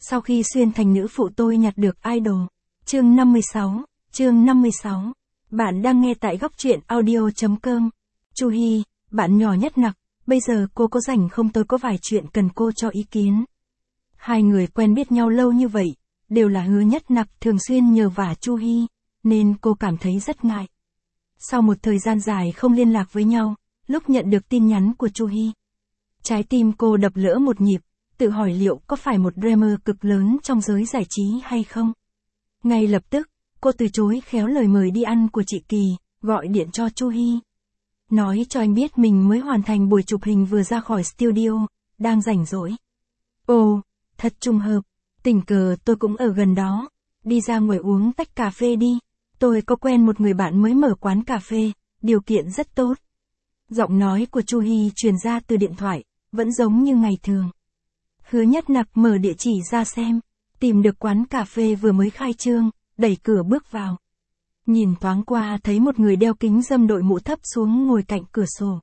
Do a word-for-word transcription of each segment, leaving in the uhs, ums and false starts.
Sau khi xuyên thành nữ phụ tôi nhặt được idol. Chương năm mươi sáu, chương năm mươi sáu. Bạn đang nghe tại góc truyện audio.com. Chu Hy, bạn nhỏ nhất nặc, bây giờ cô có rảnh không, tôi có vài chuyện cần cô cho ý kiến. Hai người quen biết nhau lâu như vậy, đều là Hứa Nhất Nặc thường xuyên nhờ vả Chu Hy, nên cô cảm thấy rất ngại. Sau một thời gian dài không liên lạc với nhau, lúc nhận được tin nhắn của Chu Hy, trái tim cô đập lỡ một nhịp, tự hỏi liệu có phải một dreamer cực lớn trong giới giải trí hay không. Ngay lập tức, cô từ chối khéo lời mời đi ăn của chị Kỳ, gọi điện cho Chu Hy. Nói cho anh biết mình mới hoàn thành buổi chụp hình vừa ra khỏi studio, đang rảnh rỗi. Ồ, thật trùng hợp, tình cờ tôi cũng ở gần đó, đi ra ngoài uống tách cà phê đi, tôi có quen một người bạn mới mở quán cà phê, điều kiện rất tốt. Giọng nói của Chu Hy truyền ra từ điện thoại, vẫn giống như ngày thường. Hứa Nhất Nặc mở địa chỉ ra xem, tìm được quán cà phê vừa mới khai trương, đẩy cửa bước vào. Nhìn thoáng qua thấy một người đeo kính râm đội mũ thấp xuống ngồi cạnh cửa sổ.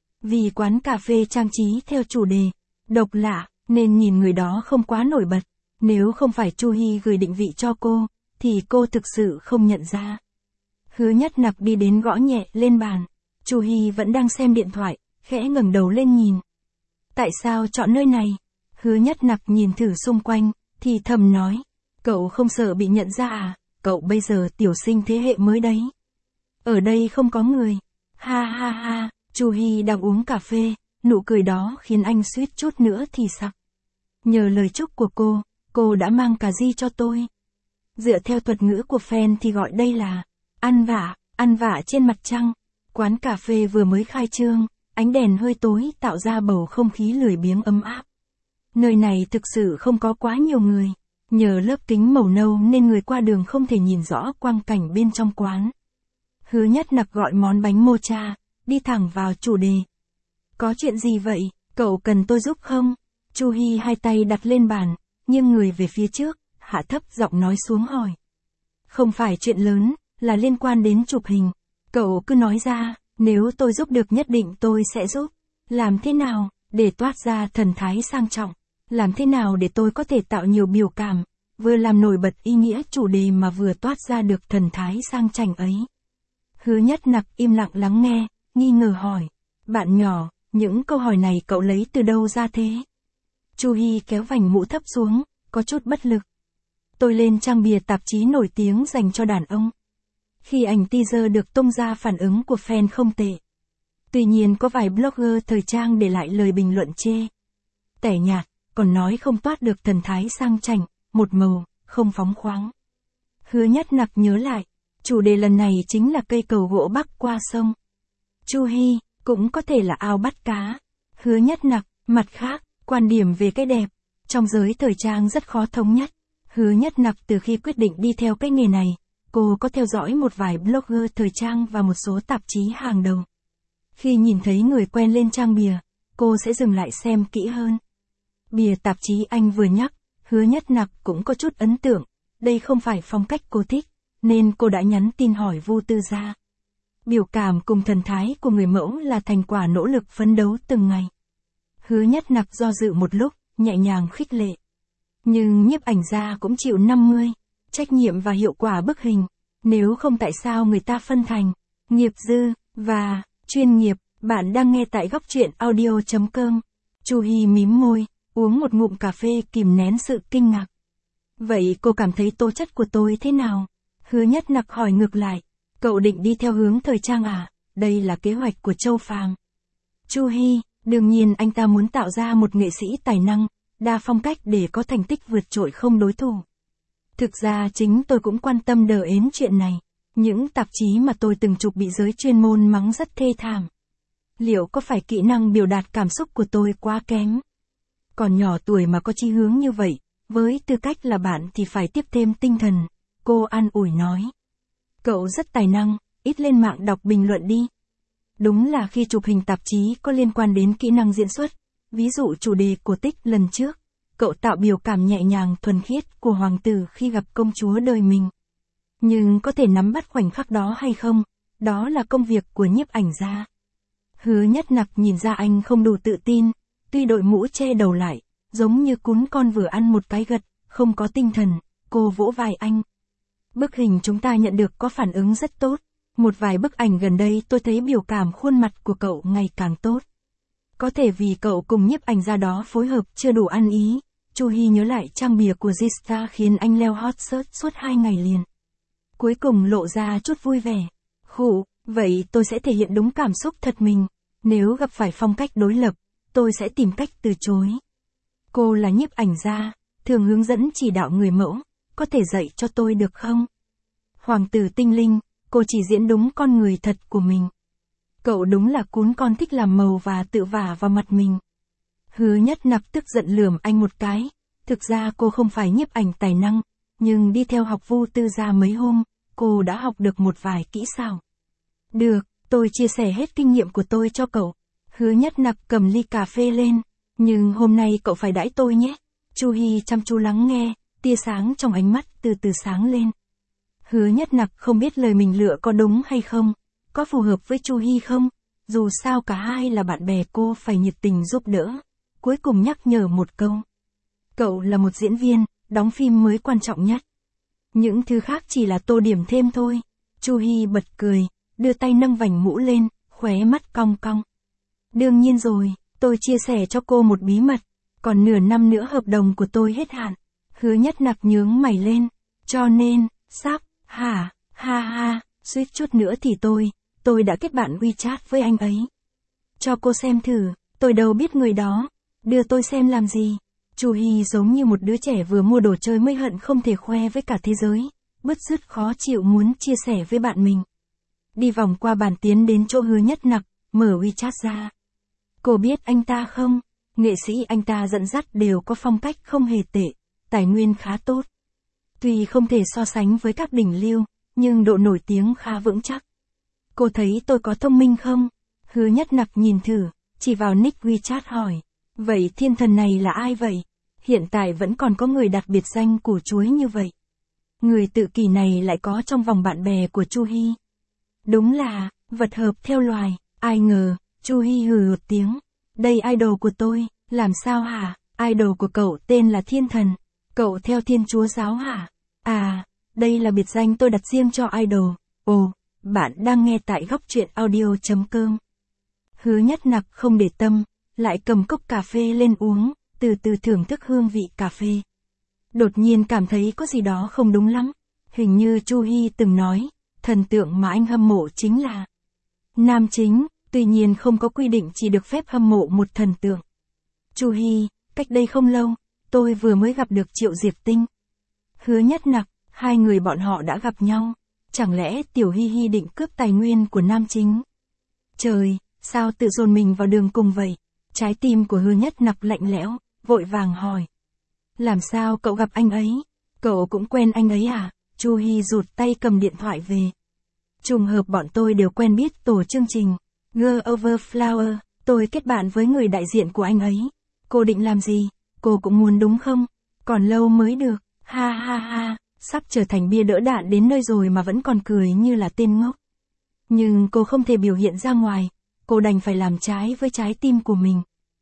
Vì quán cà phê trang trí theo chủ đề độc lạ, nên nhìn người đó không quá nổi bật. Nếu không phải Chu Hy gửi định vị cho cô, thì cô thực sự không nhận ra. Hứa Nhất Nặc đi đến gõ nhẹ lên bàn. Chu Hy vẫn đang xem điện thoại, khẽ ngẩng đầu lên nhìn. Tại sao chọn nơi này? Hứa Nhất Nặc nhìn thử xung quanh, thì thầm nói. Cậu không sợ bị nhận ra à? Cậu bây giờ tiểu sinh thế hệ mới đấy. Ở đây không có người. Ha ha ha, Chu Hy đang uống cà phê, nụ cười đó khiến anh suýt chút nữa thì sặc. Nhờ lời chúc của cô, cô đã mang cà ri cho tôi. Dựa theo thuật ngữ của fan thì gọi đây là ăn vạ, ăn vạ trên mặt trăng. Quán cà phê vừa mới khai trương, ánh đèn hơi tối tạo ra bầu không khí lười biếng ấm áp. Nơi này thực sự không có quá nhiều người. Nhờ lớp kính màu nâu nên người qua đường không thể nhìn rõ quang cảnh bên trong quán. Hứa Nhất Nặc gọi món bánh mocha, đi thẳng vào chủ đề. Có chuyện gì vậy, cậu cần tôi giúp không? Chu Hy hai tay đặt lên bàn, nghiêng người về phía trước, hạ thấp giọng nói xuống hỏi. Không phải chuyện lớn, là liên quan đến chụp hình. Cậu cứ nói ra, nếu tôi giúp được nhất định tôi sẽ giúp. Làm thế nào, để toát ra thần thái sang trọng? Làm thế nào để tôi có thể tạo nhiều biểu cảm, vừa làm nổi bật ý nghĩa chủ đề mà vừa toát ra được thần thái sang chảnh ấy? Hứa Nhất Nặc im lặng lắng nghe, nghi ngờ hỏi. Bạn nhỏ, những câu hỏi này cậu lấy từ đâu ra thế? Chu Hy kéo vành mũ thấp xuống, có chút bất lực. Tôi lên trang bìa tạp chí nổi tiếng dành cho đàn ông. Khi ảnh teaser được tung ra phản ứng của fan không tệ. Tuy nhiên có vài blogger thời trang để lại lời bình luận chê. Tẻ nhạt, còn nói không toát được thần thái sang chảnh, một màu, không phóng khoáng. Hứa Nhất Nặc nhớ lại, chủ đề lần này chính là cây cầu gỗ bắc qua sông. Chu Hy, cũng có thể là ao bắt cá. Hứa Nhất Nặc, mặt khác, quan điểm về cái đẹp, trong giới thời trang rất khó thống nhất. Hứa Nhất Nặc từ khi quyết định đi theo cái nghề này, cô có theo dõi một vài blogger thời trang và một số tạp chí hàng đầu. Khi nhìn thấy người quen lên trang bìa, cô sẽ dừng lại xem kỹ hơn. Bìa tạp chí anh vừa nhắc, Hứa Nhất Nặc cũng có chút ấn tượng, đây không phải phong cách cô thích, nên cô đã nhắn tin hỏi Vu Tư Gia. Biểu cảm cùng thần thái của người mẫu là thành quả nỗ lực phấn đấu từng ngày. Hứa Nhất Nặc do dự một lúc, nhẹ nhàng khích lệ. Nhưng nhiếp ảnh gia cũng chịu năm mươi, trách nhiệm và hiệu quả bức hình, nếu không tại sao người ta phân thành nghiệp dư và chuyên nghiệp. Bạn đang nghe tại góc truyện audio.com. Chu Hy mím môi, uống một ngụm cà phê kìm nén sự kinh ngạc. Vậy cô cảm thấy tố chất của tôi thế nào? Hứa Nhất Nặc hỏi ngược lại. Cậu định đi theo hướng thời trang à? Đây là kế hoạch của Châu Phàm. Chu Hy, đương nhiên anh ta muốn tạo ra một nghệ sĩ tài năng, đa phong cách để có thành tích vượt trội không đối thủ. Thực ra chính tôi cũng quan tâm đờ ến chuyện này. Những tạp chí mà tôi từng chụp bị giới chuyên môn mắng rất thê thảm. Liệu có phải kỹ năng biểu đạt cảm xúc của tôi quá kém? Còn nhỏ tuổi mà có chí hướng như vậy, với tư cách là bạn thì phải tiếp thêm tinh thần, cô an ủi nói. Cậu rất tài năng, ít lên mạng đọc bình luận đi. Đúng là khi chụp hình tạp chí có liên quan đến kỹ năng diễn xuất, ví dụ chủ đề của tích lần trước, cậu tạo biểu cảm nhẹ nhàng thuần khiết của hoàng tử khi gặp công chúa đời mình. Nhưng có thể nắm bắt khoảnh khắc đó hay không, đó là công việc của nhiếp ảnh gia. Hứa Nhất Nặc nhìn ra anh không đủ tự tin, tuy đội mũ che đầu lại, giống như cún con vừa ăn một cái gật, không có tinh thần, cô vỗ vai anh. Bức hình chúng ta nhận được có phản ứng rất tốt. Một vài bức ảnh gần đây tôi thấy biểu cảm khuôn mặt của cậu ngày càng tốt. Có thể vì cậu cùng nhiếp ảnh gia đó phối hợp chưa đủ ăn ý. Chu Hy nhớ lại trang bìa của G-Star khiến anh leo hot search suốt hai ngày liền. Cuối cùng lộ ra chút vui vẻ. Khụ, vậy tôi sẽ thể hiện đúng cảm xúc thật mình. Nếu gặp phải phong cách đối lập, tôi sẽ tìm cách từ chối. Cô là nhiếp ảnh gia, thường hướng dẫn chỉ đạo người mẫu, có thể dạy cho tôi được không? Hoàng tử tinh linh, cô chỉ diễn đúng con người thật của mình. Cậu đúng là cún con thích làm màu và tự vả vào mặt mình. Hứa Nhất Nặc tức giận lườm anh một cái. Thực ra cô không phải nhiếp ảnh tài năng, nhưng đi theo học Vu Tư Gia mấy hôm, cô đã học được một vài kỹ xảo. Được, tôi chia sẻ hết kinh nghiệm của tôi cho cậu. Hứa Nhất Nặc cầm ly cà phê lên. Nhưng hôm nay cậu phải đãi tôi nhé. Chu Hy chăm chú lắng nghe, tia sáng trong ánh mắt từ từ sáng lên. Hứa Nhất Nặc không biết lời mình lựa có đúng hay không, có phù hợp với Chu Hy không, dù sao cả hai là bạn bè cô phải nhiệt tình giúp đỡ. Cuối cùng nhắc nhở một câu. Cậu là một diễn viên, đóng phim mới quan trọng nhất. Những thứ khác chỉ là tô điểm thêm thôi. Chu Hy bật cười, đưa tay nâng vành mũ lên, khóe mắt cong cong. Đương nhiên rồi, tôi chia sẻ cho cô một bí mật, còn nửa năm nữa hợp đồng của tôi hết hạn. Hứa Nhất Nặc nhướng mày lên, cho nên, sắp, hả, ha ha, suýt chút nữa thì tôi, tôi đã kết bạn WeChat với anh ấy. Cho cô xem thử, tôi đâu biết người đó, đưa tôi xem làm gì. Chu Hy giống như một đứa trẻ vừa mua đồ chơi mới hận không thể khoe với cả thế giới, bứt rứt khó chịu muốn chia sẻ với bạn mình. Đi vòng qua bàn tiến đến chỗ Hứa Nhất Nặc, mở WeChat ra. Cô biết anh ta không? Nghệ sĩ anh ta dẫn dắt đều có phong cách không hề tệ, tài nguyên khá tốt. Tuy không thể so sánh với các đỉnh lưu, nhưng độ nổi tiếng khá vững chắc. Cô thấy tôi có thông minh không? Hứa Nhất Nặc nhìn thử, chỉ vào nick WeChat hỏi. Vậy thiên thần này là ai vậy? Hiện tại vẫn còn có người đặt biệt danh củ chuối như vậy. Người tự kỷ này lại có trong vòng bạn bè của Chu Hy. Đúng là, vật hợp theo loài, ai ngờ, Chu Hy hừ một tiếng. Đây idol của tôi, làm sao hả? Idol của cậu tên là Thiên Thần. Cậu theo Thiên Chúa giáo hả? À, đây là biệt danh tôi đặt riêng cho idol. Ồ, bạn đang nghe tại góc truyện audio chấm com. Hứa Nhất Nặc không để tâm, lại cầm cốc cà phê lên uống, từ từ thưởng thức hương vị cà phê. Đột nhiên cảm thấy có gì đó không đúng lắm. Hình như Chu Hy từng nói, thần tượng mà anh hâm mộ chính là nam chính, tuy nhiên không có quy định chỉ được phép hâm mộ một thần tượng. Chu Hy, cách đây không lâu, tôi vừa mới gặp được Triệu Diệp Tinh. Hứa Nhất Nặc, hai người bọn họ đã gặp nhau. Chẳng lẽ Tiểu Hy Hy định cướp tài nguyên của nam chính? Trời, sao tự dồn mình vào đường cùng vậy? Trái tim của Hứa Nhất Nặc lạnh lẽo, vội vàng hỏi. Làm sao cậu gặp anh ấy? Cậu cũng quen anh ấy à? Chu Hy rụt tay cầm điện thoại về. Trùng hợp bọn tôi đều quen biết tổ chương trình Girl Over Flower, tôi kết bạn với người đại diện của anh ấy. Cô định làm gì? Cô cũng muốn đúng không? Còn lâu mới được, ha ha ha, sắp trở thành bia đỡ đạn đến nơi rồi mà vẫn còn cười như là tên ngốc. Nhưng cô không thể biểu hiện ra ngoài, cô đành phải làm trái với trái tim của mình.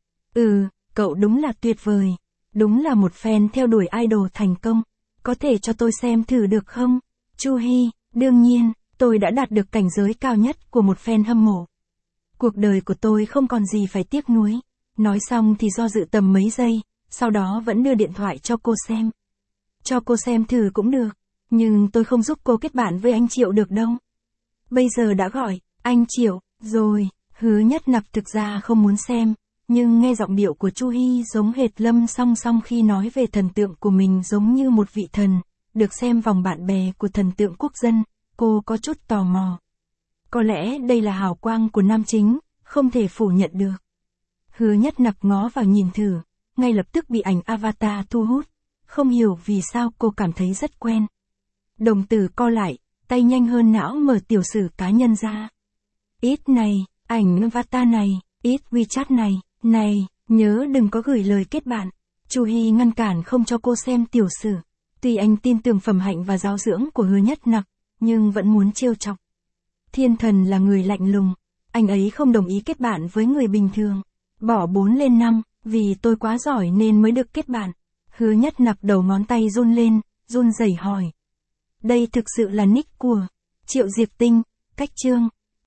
Ừ, cậu đúng là tuyệt vời, đúng là một fan theo đuổi idol thành công, có thể cho tôi xem thử được không? Chu Hy, đương nhiên, tôi đã đạt được cảnh giới cao nhất của một fan hâm mộ. Cuộc đời của tôi không còn gì phải tiếc nuối. Nói xong thì do dự tầm mấy giây, sau đó vẫn đưa điện thoại cho cô xem. Cho cô xem thử cũng được, nhưng tôi không giúp cô kết bạn với anh Triệu được đâu. Bây giờ đã gọi, anh Triệu, rồi, Hứa Nhất Nặc thực ra không muốn xem, nhưng nghe giọng điệu của Chu Hy giống hệt Lâm Song Song khi nói về thần tượng của mình giống như một vị thần, được xem vòng bạn bè của thần tượng quốc dân, cô có chút tò mò. Có lẽ đây là hào quang của nam chính, không thể phủ nhận được. Hứa Nhất Nặc ngó vào nhìn thử, ngay lập tức bị ảnh avatar thu hút, không hiểu vì sao cô cảm thấy rất quen. Đồng tử co lại, tay nhanh hơn não mở tiểu sử cá nhân ra. Ít này, ảnh avatar này, ít WeChat này, này, nhớ đừng có gửi lời kết bạn. Chu Hy ngăn cản không cho cô xem tiểu sử. Tuy anh tin tưởng phẩm hạnh và giáo dưỡng của Hứa Nhất Nặc, nhưng vẫn muốn trêu chọc. Thiên Thần là người lạnh lùng, anh ấy không đồng ý kết bạn với người bình thường. Bỏ bốn lên năm, vì tôi quá giỏi nên mới được kết bạn. Hứa Nhất Nặc đầu ngón tay run lên, run rẩy hỏi. Đây thực sự là nick của Triệu Diệp Tinh, cách chương,